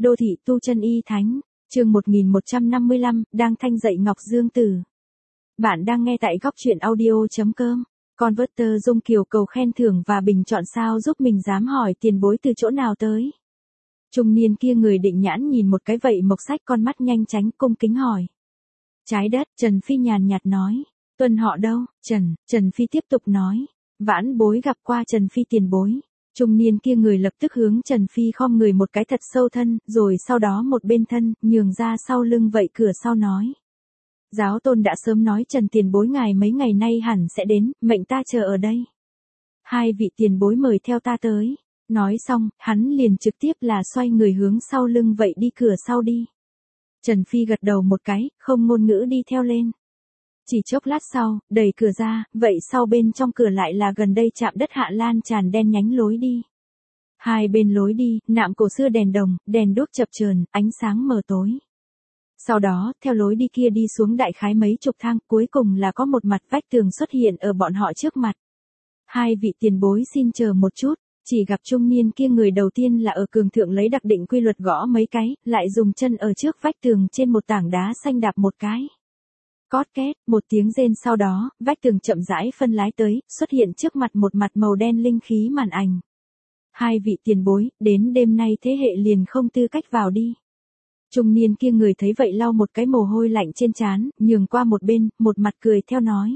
Đô thị tu chân y thánh, chương 1155, đang thanh dậy Ngọc Dương Tử. Bạn đang nghe tại góc truyện audio.com. Converter Dung Kiều cầu khen thưởng và bình chọn sao giúp mình dám hỏi tiền bối từ chỗ nào tới. Trung niên kia người định nhãn nhìn một cái vậy mộc sách con mắt nhanh chánh cung kính hỏi. Trái đất, Trần Phi nhàn nhạt nói. Tuần họ đâu, Trần Phi tiếp tục nói. Vãn bối gặp qua Trần Phi tiền bối. Trung niên kia người lập tức hướng Trần Phi khom người một cái thật sâu thân, rồi sau đó một bên thân, nhường ra sau lưng vậy cửa sau nói. Giáo tôn đã sớm nói Trần tiền bối ngài mấy ngày nay hẳn sẽ đến, mệnh ta chờ ở đây. Hai vị tiền bối mời theo ta tới. Nói xong, hắn liền trực tiếp là xoay người hướng sau lưng vậy đi cửa sau đi. Trần Phi gật đầu một cái, không ngôn ngữ đi theo lên. Chỉ chốc lát sau, đẩy cửa ra, vậy sau bên trong cửa lại là gần đây chạm đất hạ lan tràn đen nhánh lối đi. Hai bên lối đi, nạm cổ xưa đèn đồng, đèn đuốc chập chờn, ánh sáng mờ tối. Sau đó, theo lối đi kia đi xuống đại khái mấy chục thang, cuối cùng là có một mặt vách tường xuất hiện ở bọn họ trước mặt. Hai vị tiền bối xin chờ một chút, chỉ gặp trung niên kia người đầu tiên là ở cường thượng lấy đặc định quy luật gõ mấy cái, lại dùng chân ở trước vách tường trên một tảng đá xanh đạp một cái. Cót két, một tiếng rên sau đó, vách tường chậm rãi phân lái tới, xuất hiện trước mặt một mặt màu đen linh khí màn ảnh. Hai vị tiền bối, đến đêm nay thế hệ liền không tư cách vào đi. Trung niên kia người thấy vậy lau một cái mồ hôi lạnh trên trán, nhường qua một bên, một mặt cười theo nói.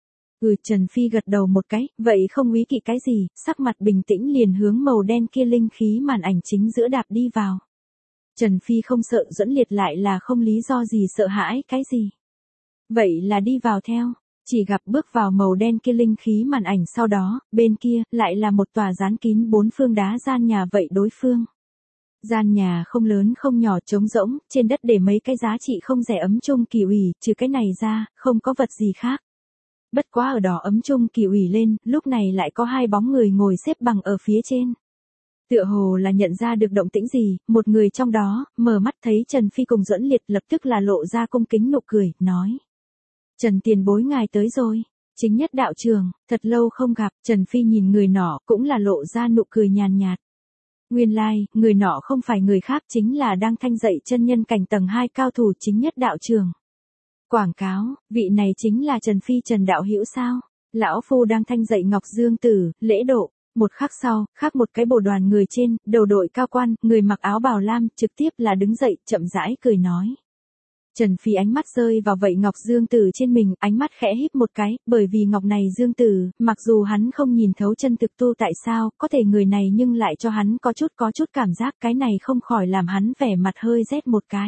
Trần Phi gật đầu một cái, vậy không úy kỵ cái gì, sắc mặt bình tĩnh liền hướng màu đen kia linh khí màn ảnh chính giữa đạp đi vào. Trần Phi không sợ Duẫn Liệt lại là không lý do gì sợ hãi cái gì. Vậy là đi vào theo, chỉ gặp bước vào màu đen kia linh khí màn ảnh sau đó, bên kia, lại là một tòa dán kín bốn phương đá gian nhà vậy đối phương. Gian nhà không lớn không nhỏ trống rỗng, trên đất để mấy cái giá trị không rẻ ấm chung kỳ ủy, trừ cái này ra, không có vật gì khác. Bất quá ở đỏ ấm chung kỳ ủy lên, lúc này lại có hai bóng người ngồi xếp bằng ở phía trên. Tựa hồ là nhận ra được động tĩnh gì, một người trong đó, mở mắt thấy Trần Phi cùng Duẫn Liệt lập tức là lộ ra cung kính nụ cười, nói. Trần tiền bối ngài tới rồi, chính nhất đạo trường, thật lâu không gặp, Trần Phi nhìn người nọ cũng là lộ ra nụ cười nhàn nhạt. Nguyên lai, người nọ không phải người khác chính là đang thanh dậy chân nhân cảnh tầng 2 cao thủ chính nhất đạo trường. Quảng cáo, vị này chính là Trần Phi Trần đạo hữu sao? Lão phu đang thanh dậy Ngọc Dương Tử, lễ độ. Một khắc sau, khác một cái bộ đoàn người trên, đầu đội cao quan, người mặc áo bào lam, trực tiếp là đứng dậy, chậm rãi cười nói. Trần Phi ánh mắt rơi vào vậy Ngọc Dương Tử trên mình, ánh mắt khẽ híp một cái, bởi vì Ngọc này Dương Tử, mặc dù hắn không nhìn thấu chân thực tu tại sao, có thể người này nhưng lại cho hắn có chút cảm giác cái này không khỏi làm hắn vẻ mặt hơi rét một cái.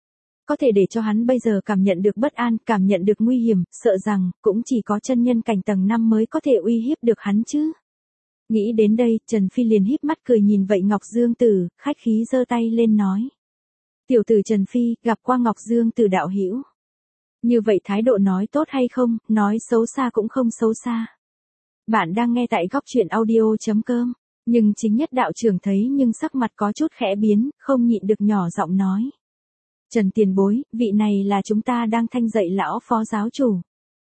Có thể để cho hắn bây giờ cảm nhận được bất an, cảm nhận được nguy hiểm, sợ rằng, cũng chỉ có chân nhân cảnh tầng 5 mới có thể uy hiếp được hắn chứ. Nghĩ đến đây, Trần Phi liền híp mắt cười nhìn vậy Ngọc Dương Tử, khách khí giơ tay lên nói. Tiểu tử Trần Phi, gặp qua Ngọc Dương Tử đạo hữu. Như vậy thái độ nói tốt hay không, nói xấu xa cũng không xấu xa. Bạn đang nghe tại góc truyện audio.com, nhưng chính nhất đạo trưởng thấy nhưng sắc mặt có chút khẽ biến, không nhịn được nhỏ giọng nói. Trần tiền bối, vị này là chúng ta đang thanh dậy lão phó giáo chủ.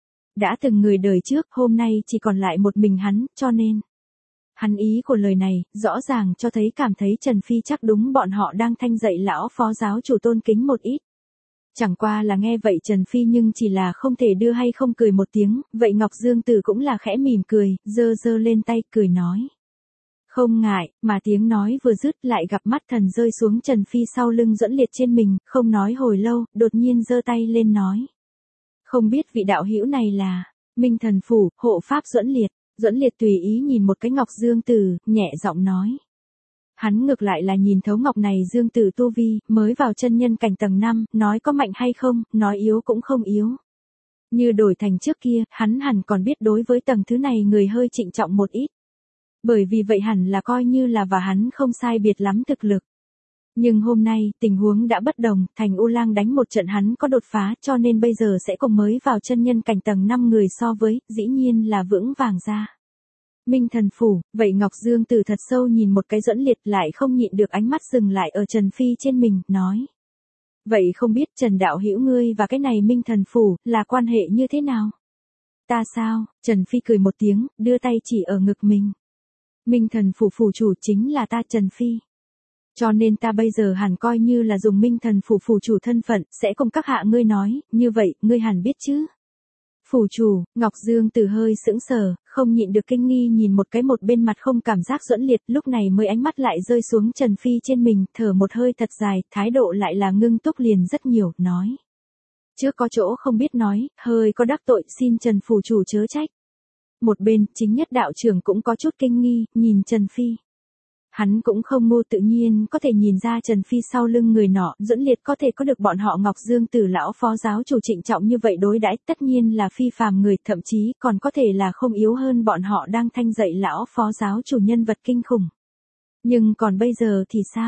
Đã từng người đời trước, hôm nay chỉ còn lại một mình hắn, cho nên. Hắn ý của lời này, rõ ràng cho thấy cảm thấy Trần Phi chắc đúng bọn họ đang thanh dậy lão phó giáo chủ tôn kính một ít. Chẳng qua là nghe vậy Trần Phi nhưng chỉ là không thể đưa hay không cười một tiếng, vậy Ngọc Dương Tử cũng là khẽ mỉm cười, giơ lên tay, cười nói. Không ngại, mà tiếng nói vừa dứt lại gặp mắt thần rơi xuống Trần Phi sau lưng Duẫn Liệt trên mình, không nói hồi lâu, đột nhiên giơ tay lên nói. Không biết vị đạo hữu này là, Minh Thần Phủ, hộ pháp Duẫn Liệt. Duẫn Liệt tùy ý nhìn một cái Ngọc Dương Tử, nhẹ giọng nói. Hắn ngược lại là nhìn thấu Ngọc này Dương Tử tu vi, mới vào chân nhân cảnh tầng 5, nói có mạnh hay không, nói yếu cũng không yếu. Như đổi thành trước kia, hắn hẳn còn biết đối với tầng thứ này người hơi trịnh trọng một ít. Bởi vì vậy hẳn là coi như là và hắn không sai biệt lắm thực lực. Nhưng hôm nay, tình huống đã bất đồng, Thành U Lang đánh một trận hắn có đột phá cho nên bây giờ sẽ cùng mới vào chân nhân cảnh tầng 5 người so với, dĩ nhiên là vững vàng ra. Minh Thần Phủ, vậy Ngọc Dương Tử thật sâu nhìn một cái Duẫn Liệt lại không nhịn được ánh mắt dừng lại ở Trần Phi trên mình, nói. Vậy không biết Trần đạo hữu ngươi và cái này Minh Thần Phủ, là quan hệ như thế nào? Ta sao? Trần Phi cười một tiếng, đưa tay chỉ ở ngực mình. Minh Thần Phủ phủ chủ chính là ta Trần Phi. Cho nên ta bây giờ hẳn coi như là dùng Minh Thần phủ phủ chủ thân phận, sẽ cùng các hạ ngươi nói, như vậy, ngươi hẳn biết chứ. Phủ chủ, Ngọc Dương Tử hơi sững sờ, không nhịn được kinh nghi nhìn một cái một bên mặt không cảm giác Duẫn Liệt, lúc này mới ánh mắt lại rơi xuống Trần Phi trên mình, thở một hơi thật dài, thái độ lại là ngưng túc liền rất nhiều, nói. Trước có chỗ không biết nói, hơi có đắc tội, xin Trần phủ chủ chớ trách. Một bên, chính nhất đạo trưởng cũng có chút kinh nghi, nhìn Trần Phi. Hắn cũng không ngu, tự nhiên có thể nhìn ra Trần Phi sau lưng người nọ, Duẫn Liệt có thể có được bọn họ Ngọc Dương Tử lão phó giáo chủ trịnh trọng như vậy đối đãi, tất nhiên là phi phàm người, thậm chí còn có thể là không yếu hơn bọn họ đang thanh dạy lão phó giáo chủ nhân vật kinh khủng. Nhưng còn bây giờ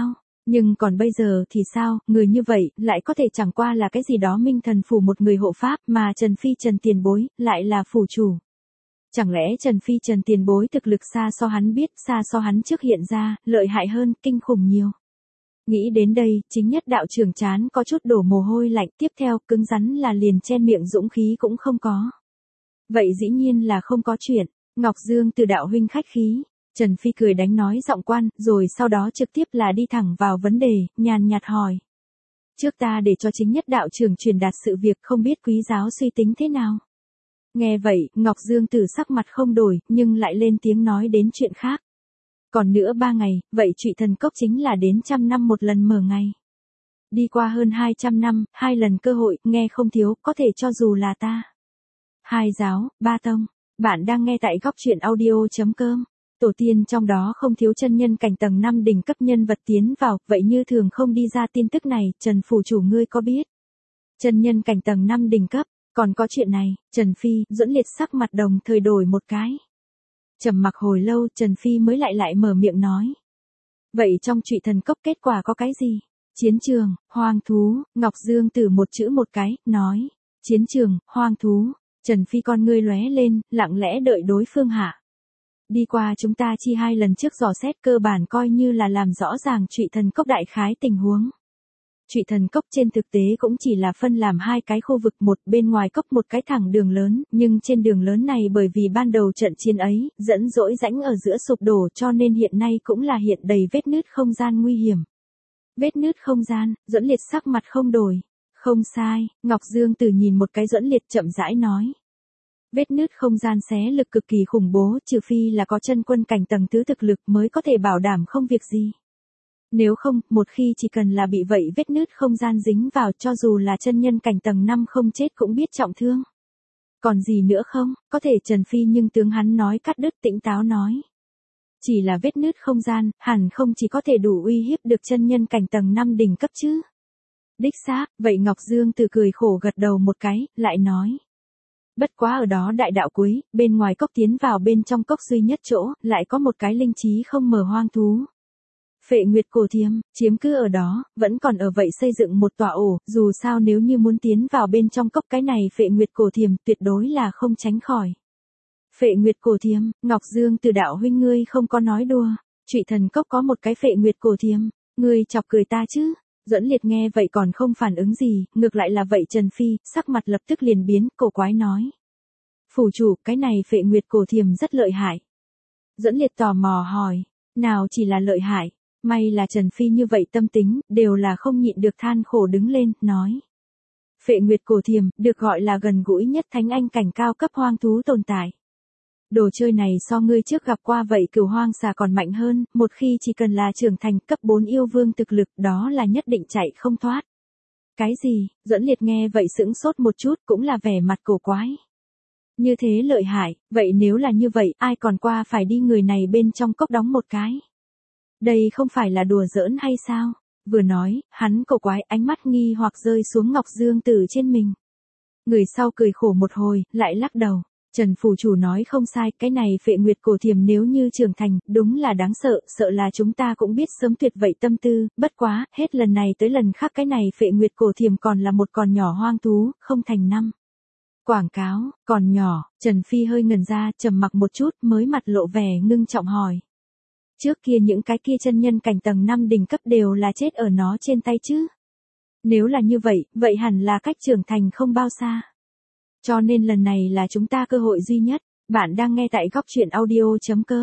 thì sao, người như vậy, lại có thể chẳng qua là cái gì đó Minh Thần phủ một người hộ pháp, mà Trần Phi Trần tiền bối, lại là phủ chủ. Chẳng lẽ Trần Phi Trần tiền bối thực lực xa so hắn biết, xa so hắn trước hiện ra, lợi hại hơn, kinh khủng nhiều. Nghĩ đến đây, chính nhất đạo trưởng chán có chút đổ mồ hôi lạnh, tiếp theo, cứng rắn là liền chen miệng dũng khí cũng không có. Vậy dĩ nhiên là không có chuyện, Ngọc Dương Tử đạo huynh khách khí. Trần Phi cười đánh nói giọng quan, rồi sau đó trực tiếp là đi thẳng vào vấn đề, nhàn nhạt hỏi. Trước ta để cho chính nhất đạo trưởng truyền đạt sự việc, không biết quý giáo suy tính thế nào. Nghe vậy, Ngọc Dương Tử sắc mặt không đổi, nhưng lại lên tiếng nói đến chuyện khác. Còn nữa 3 ngày, vậy Trụy Thần Cốc chính là đến 100 năm một lần mở ngày. Đi qua hơn 200 năm, 2 lần cơ hội, nghe không thiếu, có thể cho dù là ta. 2 giáo, 3 tông, bạn đang nghe tại góc truyện audio.com. Tổ tiên trong đó không thiếu chân nhân cảnh tầng 5 đỉnh cấp nhân vật tiến vào, vậy như thường không đi ra tin tức này, Trần phủ chủ ngươi có biết? Chân nhân cảnh tầng 5 đỉnh cấp, còn có chuyện này, Trần Phi, Duẫn Liệt sắc mặt đồng thời đổi một cái. Trầm mặc hồi lâu, Trần Phi mới lại mở miệng nói. Vậy trong Trụy Thần Cốc kết quả có cái gì? Chiến trường, hoang thú, Ngọc Dương Tử một chữ một cái, nói. Chiến trường, hoang thú, Trần Phi con ngươi lóe lên, lặng lẽ đợi đối phương hạ. Đi qua chúng ta chi 2 lần trước dò xét cơ bản coi như là làm rõ ràng Trụy Thần Cốc đại khái tình huống. Trụy Thần Cốc trên thực tế cũng chỉ là phân làm 2 cái khu vực, một bên ngoài cốc một cái thẳng đường lớn, nhưng trên đường lớn này bởi vì ban đầu trận chiến ấy, dẫn dỗi rãnh ở giữa sụp đổ cho nên hiện nay cũng là hiện đầy vết nứt không gian nguy hiểm. Vết nứt không gian, Duẫn Liệt sắc mặt không đổi. Không sai, Ngọc Dương Tử nhìn một cái Duẫn Liệt chậm rãi nói. Vết nứt không gian xé lực cực kỳ khủng bố, trừ phi là có chân quân cảnh tầng tứ thực lực mới có thể bảo đảm không việc gì. Nếu không, một khi chỉ cần là bị vậy vết nứt không gian dính vào, cho dù là chân nhân cảnh tầng 5 không chết cũng biết trọng thương. Còn gì nữa không? Có thể Trần Phi nhưng tướng hắn nói cắt đứt, tỉnh táo nói. Chỉ là vết nứt không gian, hẳn không chỉ có thể đủ uy hiếp được chân nhân cảnh tầng 5 đỉnh cấp chứ. Đích xác, vậy Ngọc Dương Tử cười khổ gật đầu một cái, lại nói. Bất quá ở đó đại đạo cuối, bên ngoài cốc tiến vào bên trong cốc duy nhất chỗ, lại có một cái linh trí không mờ hoang thú. Phệ Nguyệt Cổ Thiềm, chiếm cứ ở đó, vẫn còn ở vậy xây dựng một tòa ổ, dù sao nếu như muốn tiến vào bên trong cốc cái này Phệ Nguyệt Cổ Thiềm tuyệt đối là không tránh khỏi. Phệ Nguyệt Cổ Thiềm, Ngọc Dương Tử đạo huynh ngươi không có nói đùa, Trụy Thần Cốc có một cái Phệ Nguyệt Cổ Thiềm, ngươi chọc cười ta chứ? Duẫn Liệt nghe vậy còn không phản ứng gì, ngược lại là vậy Trần Phi, sắc mặt lập tức liền biến, cổ quái nói. Phủ chủ, cái này Phệ Nguyệt Cổ Thiềm rất lợi hại. Duẫn Liệt tò mò hỏi, nào chỉ là lợi hại, may là Trần Phi như vậy tâm tính, đều là không nhịn được than khổ đứng lên, nói. Phệ Nguyệt Cổ Thiềm, được gọi là gần gũi nhất thánh anh cảnh cao cấp hoang thú tồn tại. Đồ chơi này so ngươi trước gặp qua vậy Cửu Hoang Xà còn mạnh hơn, một khi chỉ cần là trưởng thành cấp 4 yêu vương thực lực đó là nhất định chạy không thoát. Cái gì? Duẫn Liệt nghe vậy sững sốt một chút cũng là vẻ mặt cổ quái. Như thế lợi hại, vậy nếu là như vậy ai còn qua phải đi người này bên trong cốc đóng một cái. Đây không phải là đùa giỡn hay sao? Vừa nói, hắn cổ quái ánh mắt nghi hoặc rơi xuống Ngọc Dương Tử trên mình. Người sau cười khổ một hồi, lại lắc đầu. Trần phủ chủ nói không sai, cái này Phệ Nguyệt Cổ Thiềm nếu như trưởng thành, đúng là đáng sợ, sợ là chúng ta cũng biết sớm tuyệt vậy tâm tư, bất quá, hết lần này tới lần khác cái này Phệ Nguyệt Cổ Thiềm còn là một con nhỏ hoang thú, không thành năm. Quảng cáo, còn nhỏ, Trần Phi hơi ngẩn ra, trầm mặc một chút mới mặt lộ vẻ ngưng trọng hỏi. Trước kia những cái kia chân nhân cảnh tầng 5 đỉnh cấp đều là chết ở nó trên tay chứ. Nếu là như vậy, vậy hẳn là cách trưởng thành không bao xa. Cho nên lần này là chúng ta cơ hội duy nhất, bạn đang nghe tại góc truyện audio.com.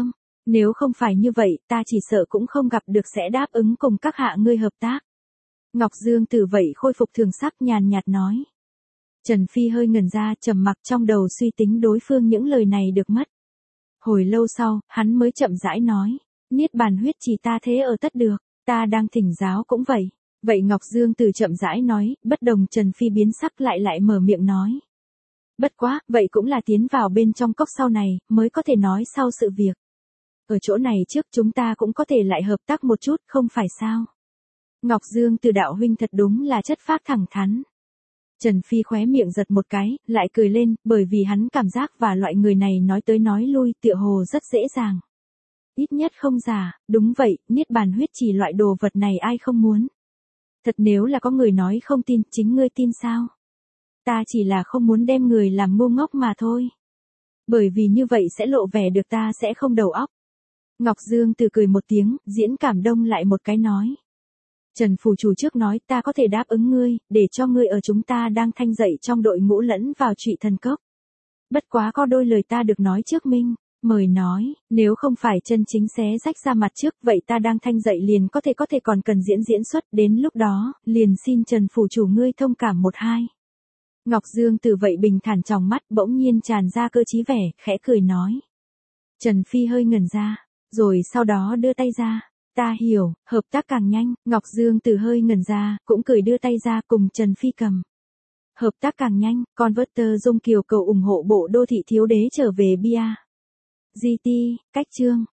Nếu không phải như vậy, ta chỉ sợ cũng không gặp được sẽ đáp ứng cùng các hạ ngươi hợp tác. Ngọc Dương Tử vậy khôi phục thường sắc nhàn nhạt nói. Trần Phi hơi ngẩn ra, trầm mặc trong đầu suy tính đối phương những lời này được mất. Hồi lâu sau, hắn mới chậm rãi nói, Niết bàn huyết trì ta thế ở tất được, ta đang thỉnh giáo cũng vậy. Vậy Ngọc Dương Tử chậm rãi nói, bất đồng Trần Phi biến sắc lại mở miệng nói. Bất quá, vậy cũng là tiến vào bên trong cốc sau này, mới có thể nói sau sự việc. Ở chỗ này trước chúng ta cũng có thể lại hợp tác một chút, không phải sao? Ngọc Dương Tử đạo huynh thật đúng là chất phác thẳng thắn. Trần Phi khóe miệng giật một cái, lại cười lên, bởi vì hắn cảm giác và loại người này nói tới nói lui tựa hồ rất dễ dàng. Ít nhất không giả, đúng vậy, niết bàn huyết trì loại đồ vật này ai không muốn. Thật nếu là có người nói không tin, chính ngươi tin sao? Ta chỉ là không muốn đem người làm ngu ngốc mà thôi. Bởi vì như vậy sẽ lộ vẻ được ta sẽ không đầu óc. Ngọc Dương Tử cười một tiếng, diễn cảm đông lại một cái nói. Trần phủ chủ trước nói ta có thể đáp ứng ngươi, để cho ngươi ở chúng ta đang thanh dậy trong đội ngũ lẫn vào Trụy Thần Cốc. Bất quá có đôi lời ta được nói trước minh, mời nói, nếu không phải chân chính xé rách ra mặt trước, vậy ta đang thanh dậy liền có thể còn cần diễn xuất, đến lúc đó, liền xin Trần phủ chủ ngươi thông cảm một hai. Ngọc Dương Tử vậy bình thản trong mắt bỗng nhiên tràn ra cơ trí vẻ, khẽ cười nói. Trần Phi hơi ngẩn ra, rồi sau đó đưa tay ra. Ta hiểu, hợp tác càng nhanh, Ngọc Dương Tử hơi ngẩn ra, cũng cười đưa tay ra cùng Trần Phi cầm. Hợp tác càng nhanh, Converter Dung Kiều cầu ủng hộ bộ đô thị thiếu đế trở về bia. GT, cách chương.